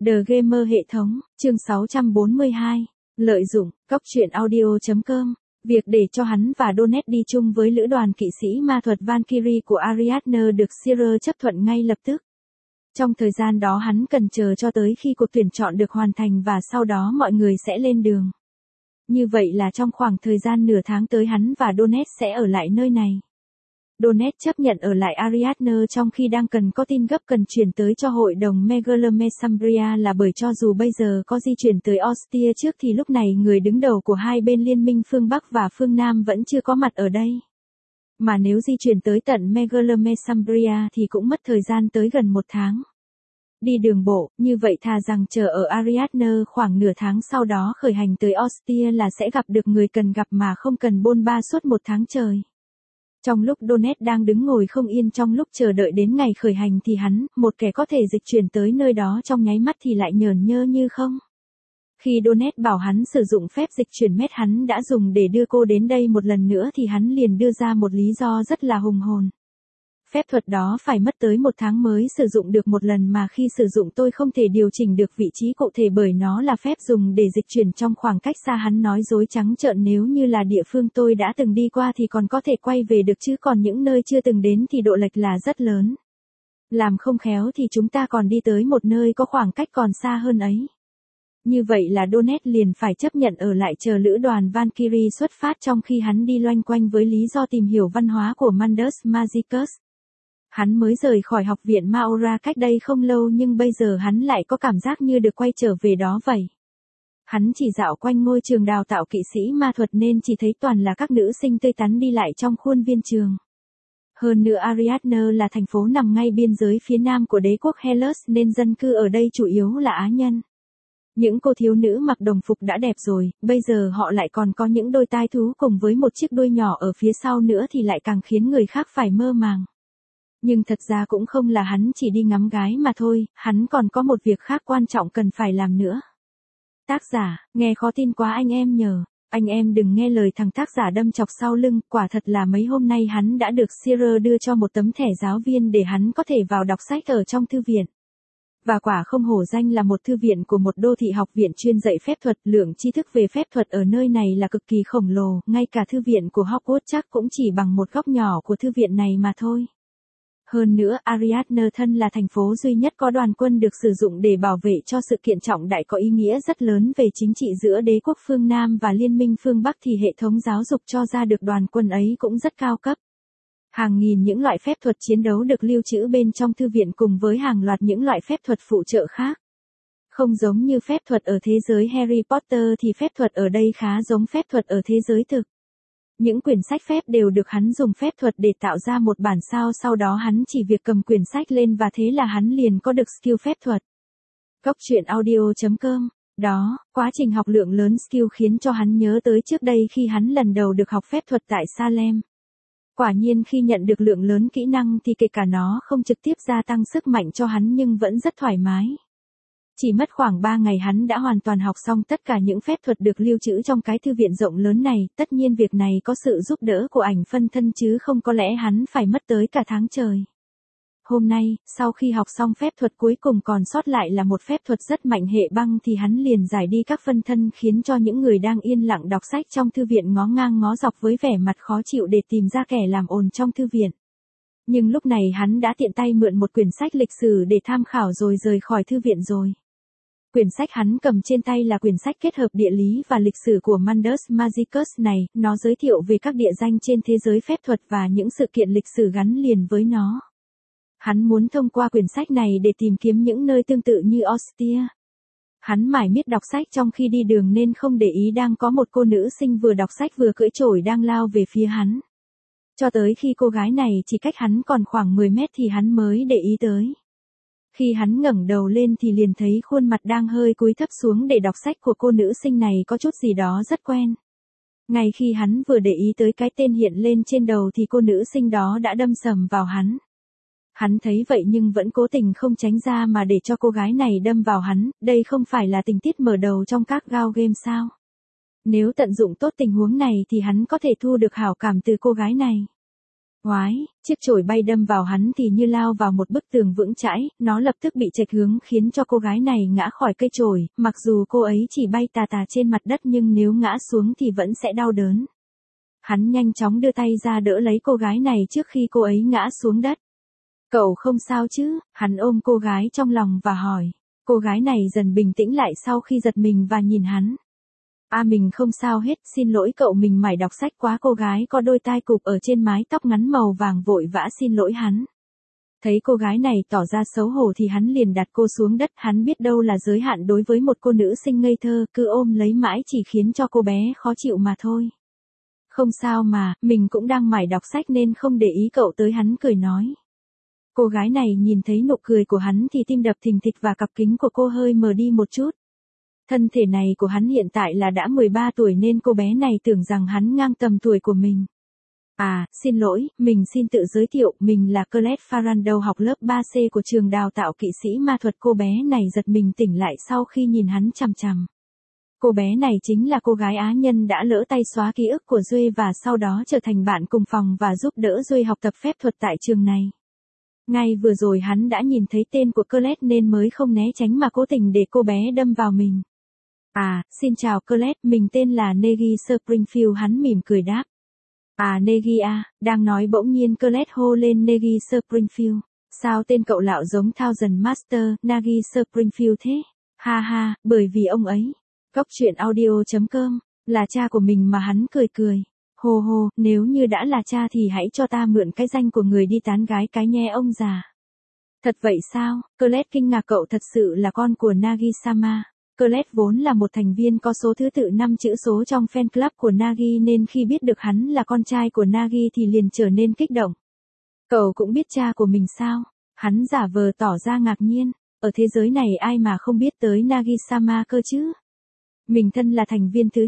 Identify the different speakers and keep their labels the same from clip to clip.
Speaker 1: The Gamer hệ thống, chương 642. Lợi dụng, cóc truyện audio.com. Việc để cho hắn và Donnet đi chung với lữ đoàn kỵ sĩ ma thuật Valkyrie của Ariadne được Sire chấp thuận ngay lập tức. Trong thời gian đó hắn cần chờ cho tới khi cuộc tuyển chọn được hoàn thành và sau đó mọi người sẽ lên đường. Như vậy là trong khoảng thời gian nửa tháng tới hắn và Donnet sẽ ở lại nơi này. Donnet chấp nhận ở lại Ariadne trong khi đang cần có tin gấp cần chuyển tới cho hội đồng Megalomesambria là bởi cho dù bây giờ có di chuyển tới Ostia trước thì lúc này người đứng đầu của hai bên liên minh phương Bắc và phương Nam vẫn chưa có mặt ở đây. Mà nếu di chuyển tới tận Megalomesambria thì cũng mất thời gian tới gần 1 tháng. Đi đường bộ, như vậy thà rằng chờ ở Ariadne khoảng nửa tháng sau đó khởi hành tới Ostia là sẽ gặp được người cần gặp mà không cần bôn ba suốt 1 tháng trời. Trong lúc Donnet đang đứng ngồi không yên trong lúc chờ đợi đến ngày khởi hành thì hắn, một kẻ có thể dịch chuyển tới nơi đó trong nháy mắt thì lại nhởn nhơ như không. Khi Donnet bảo hắn sử dụng phép dịch chuyển mét hắn đã dùng để đưa cô đến đây một lần nữa thì hắn liền đưa ra một lý do rất là hùng hồn. Phép thuật đó phải mất tới 1 tháng mới sử dụng được một lần mà khi sử dụng tôi không thể điều chỉnh được vị trí cụ thể bởi nó là phép dùng để dịch chuyển trong khoảng cách xa hắn nói dối trắng trợn nếu như là địa phương tôi đã từng đi qua thì còn có thể quay về được chứ còn những nơi chưa từng đến thì độ lệch là rất lớn. Làm không khéo thì chúng ta còn đi tới một nơi có khoảng cách còn xa hơn ấy. Như vậy là Donnet liền phải chấp nhận ở lại chờ lữ đoàn Valkyrie xuất phát trong khi hắn đi loanh quanh với lý do tìm hiểu văn hóa của Mundus Magicus. Hắn mới rời khỏi học viện Maora cách đây không lâu nhưng bây giờ hắn lại có cảm giác như được quay trở về đó vậy. Hắn chỉ dạo quanh ngôi trường đào tạo kỵ sĩ ma thuật nên chỉ thấy toàn là các nữ sinh tươi tắn đi lại trong khuôn viên trường. Hơn nữa Ariadne là thành phố nằm ngay biên giới phía nam của đế quốc Hellas nên dân cư ở đây chủ yếu là Á nhân. Những cô thiếu nữ mặc đồng phục đã đẹp rồi, bây giờ họ lại còn có những đôi tai thú cùng với một chiếc đuôi nhỏ ở phía sau nữa thì lại càng khiến người khác phải mơ màng. Nhưng thật ra cũng không là hắn chỉ đi ngắm gái mà thôi, hắn còn có một việc khác quan trọng cần phải làm nữa. Tác giả, nghe khó tin quá anh em nhờ, anh em đừng nghe lời thằng tác giả đâm chọc sau lưng, quả thật là mấy hôm nay hắn đã được Sire đưa cho một tấm thẻ giáo viên để hắn có thể vào đọc sách ở trong thư viện. Và quả không hổ danh là một thư viện của một đô thị học viện chuyên dạy phép thuật, lượng tri thức về phép thuật ở nơi này là cực kỳ khổng lồ, ngay cả thư viện của Hogwarts chắc cũng chỉ bằng một góc nhỏ của thư viện này mà thôi. Hơn nữa, Ariadne thân là thành phố duy nhất có đoàn quân được sử dụng để bảo vệ cho sự kiện trọng đại có ý nghĩa rất lớn về chính trị giữa đế quốc phương Nam và liên minh phương Bắc thì hệ thống giáo dục cho ra được đoàn quân ấy cũng rất cao cấp. Hàng nghìn những loại phép thuật chiến đấu được lưu trữ bên trong thư viện cùng với hàng loạt những loại phép thuật phụ trợ khác. Không giống như phép thuật ở thế giới Harry Potter thì phép thuật ở đây khá giống phép thuật ở thế giới thực. Những quyển sách phép đều được hắn dùng phép thuật để tạo ra một bản sao sau đó hắn chỉ việc cầm quyển sách lên và thế là hắn liền có được skill phép thuật. Cóc truyện audio.com. Đó, quá trình học lượng lớn skill khiến cho hắn nhớ tới trước đây khi hắn lần đầu được học phép thuật tại Salem. Quả nhiên khi nhận được lượng lớn kỹ năng thì kể cả nó không trực tiếp gia tăng sức mạnh cho hắn nhưng vẫn rất thoải mái. Chỉ mất khoảng 3 ngày hắn đã hoàn toàn học xong tất cả những phép thuật được lưu trữ trong cái thư viện rộng lớn này, tất nhiên việc này có sự giúp đỡ của ảnh phân thân chứ không có lẽ hắn phải mất tới cả tháng trời. Hôm nay, sau khi học xong phép thuật cuối cùng còn sót lại là một phép thuật rất mạnh hệ băng thì hắn liền giải đi các phân thân khiến cho những người đang yên lặng đọc sách trong thư viện ngó ngang ngó dọc với vẻ mặt khó chịu để tìm ra kẻ làm ồn trong thư viện. Nhưng lúc này hắn đã tiện tay mượn một quyển sách lịch sử để tham khảo rồi rời khỏi thư viện rồi. Quyển sách hắn cầm trên tay là quyển sách kết hợp địa lý và lịch sử của Mundus Magicus này, nó giới thiệu về các địa danh trên thế giới phép thuật và những sự kiện lịch sử gắn liền với nó. Hắn muốn thông qua quyển sách này để tìm kiếm những nơi tương tự như Ostia. Hắn mải miết đọc sách trong khi đi đường nên không để ý đang có một cô nữ sinh vừa đọc sách vừa cưỡi chổi đang lao về phía hắn. Cho tới khi cô gái này chỉ cách hắn còn khoảng 10 mét thì hắn mới để ý tới. Khi hắn ngẩng đầu lên thì liền thấy khuôn mặt đang hơi cúi thấp xuống để đọc sách của cô nữ sinh này có chút gì đó rất quen. Ngay khi hắn vừa để ý tới cái tên hiện lên trên đầu thì cô nữ sinh đó đã đâm sầm vào hắn. Hắn thấy vậy nhưng vẫn cố tình không tránh ra mà để cho cô gái này đâm vào hắn, đây không phải là tình tiết mở đầu trong các gao game sao? Nếu tận dụng tốt tình huống này thì hắn có thể thu được hảo cảm từ cô gái này. Oái, chiếc chổi bay đâm vào hắn thì như lao vào một bức tường vững chãi, nó lập tức bị chệch hướng khiến cho cô gái này ngã khỏi cây chổi, mặc dù cô ấy chỉ bay tà tà trên mặt đất nhưng nếu ngã xuống thì vẫn sẽ đau đớn. Hắn nhanh chóng đưa tay ra đỡ lấy cô gái này trước khi cô ấy ngã xuống đất. Cậu không sao chứ? Hắn ôm cô gái trong lòng và hỏi. Cô gái này dần bình tĩnh lại sau khi giật mình và nhìn hắn. Mình không sao hết, xin lỗi cậu, mình mải đọc sách quá. Cô gái có đôi tai cụp ở trên mái tóc ngắn màu vàng vội vã xin lỗi hắn. Thấy cô gái này tỏ ra xấu hổ thì hắn liền đặt cô xuống đất, hắn biết đâu là giới hạn đối với một cô nữ sinh ngây thơ, cứ ôm lấy mãi chỉ khiến cho cô bé khó chịu mà thôi. Không sao mà, mình cũng đang mải đọc sách nên không để ý cậu tới, hắn cười nói. Cô gái này nhìn thấy nụ cười của hắn thì tim đập thình thịch và cặp kính của cô hơi mờ đi một chút. Thân thể này của hắn hiện tại là đã 13 tuổi nên cô bé này tưởng rằng hắn ngang tầm tuổi của mình. Xin lỗi, mình xin tự giới thiệu, mình là Claire Farrando, học lớp 3C của trường đào tạo kỵ sĩ ma thuật. Cô bé này giật mình tỉnh lại sau khi nhìn hắn chằm chằm. Cô bé này chính là cô gái Á Nhân đã lỡ tay xóa ký ức của Duy và sau đó trở thành bạn cùng phòng và giúp đỡ Duy học tập phép thuật tại trường này. Ngay vừa rồi hắn đã nhìn thấy tên của Claire nên mới không né tránh mà cố tình để cô bé đâm vào mình. Xin chào Claire, mình tên là Negi Springfield, hắn mỉm cười đáp. Negi đang nói bỗng nhiên Claire hô lên Negi Springfield. Sao tên cậu lạo giống Thousand Master, Nagi Springfield thế? Ha, bởi vì ông ấy. Cóc truyện audio.com, là cha của mình mà, hắn cười cười. Hồ, nếu như đã là cha thì hãy cho ta mượn cái danh của người đi tán gái cái nhé ông già. Thật vậy sao? Claire kinh ngạc, cậu thật sự là con của Nagi-sama. Claire vốn là một thành viên có số thứ tự 5 chữ số trong fan club của Nagi nên khi biết được hắn là con trai của Nagi thì liền trở nên kích động. Cậu cũng biết cha của mình sao? Hắn giả vờ tỏ ra ngạc nhiên. Ở thế giới này ai mà không biết tới Nagi-sama cơ chứ? Mình thân là thành viên thứ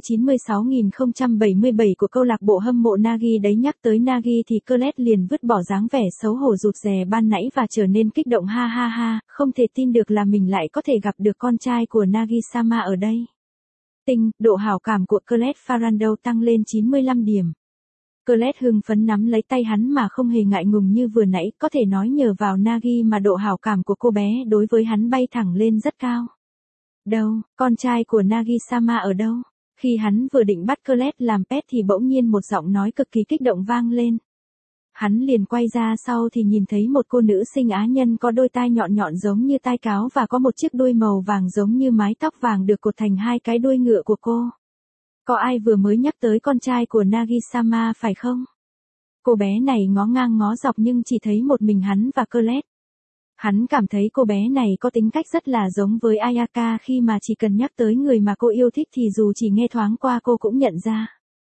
Speaker 1: 96.077 của câu lạc bộ hâm mộ Nagi đấy. Nhắc tới Nagi thì Claire liền vứt bỏ dáng vẻ xấu hổ rụt rè ban nãy và trở nên kích động. Ha, không thể tin được là mình lại có thể gặp được con trai của Nagi-sama ở đây. Độ hảo cảm của Claire Farrando tăng lên 95 điểm. Claire hưng phấn nắm lấy tay hắn mà không hề ngại ngùng như vừa nãy, có thể nói nhờ vào Nagi mà độ hảo cảm của cô bé đối với hắn bay thẳng lên rất cao. Đâu, con trai của Nagi-sama ở đâu? Khi hắn vừa định bắt Claire làm pet thì bỗng nhiên một giọng nói cực kỳ kích động vang lên. Hắn liền quay ra sau thì nhìn thấy một cô nữ sinh Á Nhân có đôi tai nhọn nhọn giống như tai cáo và có một chiếc đuôi màu vàng giống như mái tóc vàng được cột thành hai cái đuôi ngựa của cô. Có ai vừa mới nhắc tới con trai của Nagi-sama phải không? Cô bé này ngó ngang ngó dọc nhưng chỉ thấy một mình hắn và Claire. Hắn cảm thấy cô bé này có tính cách rất là giống với Ayaka khi mà chỉ cần nhắc tới người mà cô yêu thích thì dù chỉ nghe thoáng qua cô cũng nhận ra.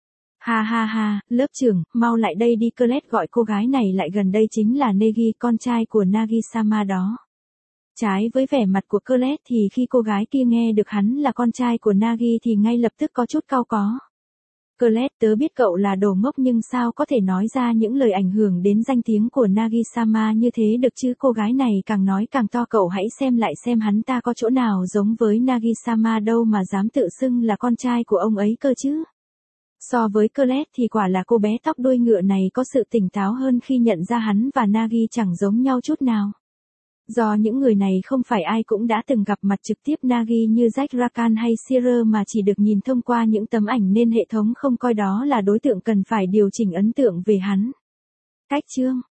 Speaker 1: Ha, lớp trưởng, mau lại đây đi, Claire gọi cô gái này lại gần, đây chính là Negi, con trai của Nagi-sama đó. Trái với vẻ mặt của Claire thì khi cô gái kia nghe được hắn là con trai của Nagi thì ngay lập tức có chút cau có. Claire, tớ biết cậu là đồ ngốc nhưng sao có thể nói ra những lời ảnh hưởng đến danh tiếng của Nagi-sama như thế được chứ? Cô gái này càng nói càng to, cậu hãy xem lại xem hắn ta có chỗ nào giống với Nagi-sama đâu mà dám tự xưng là con trai của ông ấy cơ chứ. So với Claire thì quả là cô bé tóc đuôi ngựa này có sự tỉnh táo hơn khi nhận ra hắn và Nagi chẳng giống nhau chút nào. Do những người này không phải ai cũng đã từng gặp mặt trực tiếp Nagi như Jack Rakan hay Shearer mà chỉ được nhìn thông qua những tấm ảnh nên hệ thống không coi đó là đối tượng cần phải điều chỉnh ấn tượng về hắn. Cách chương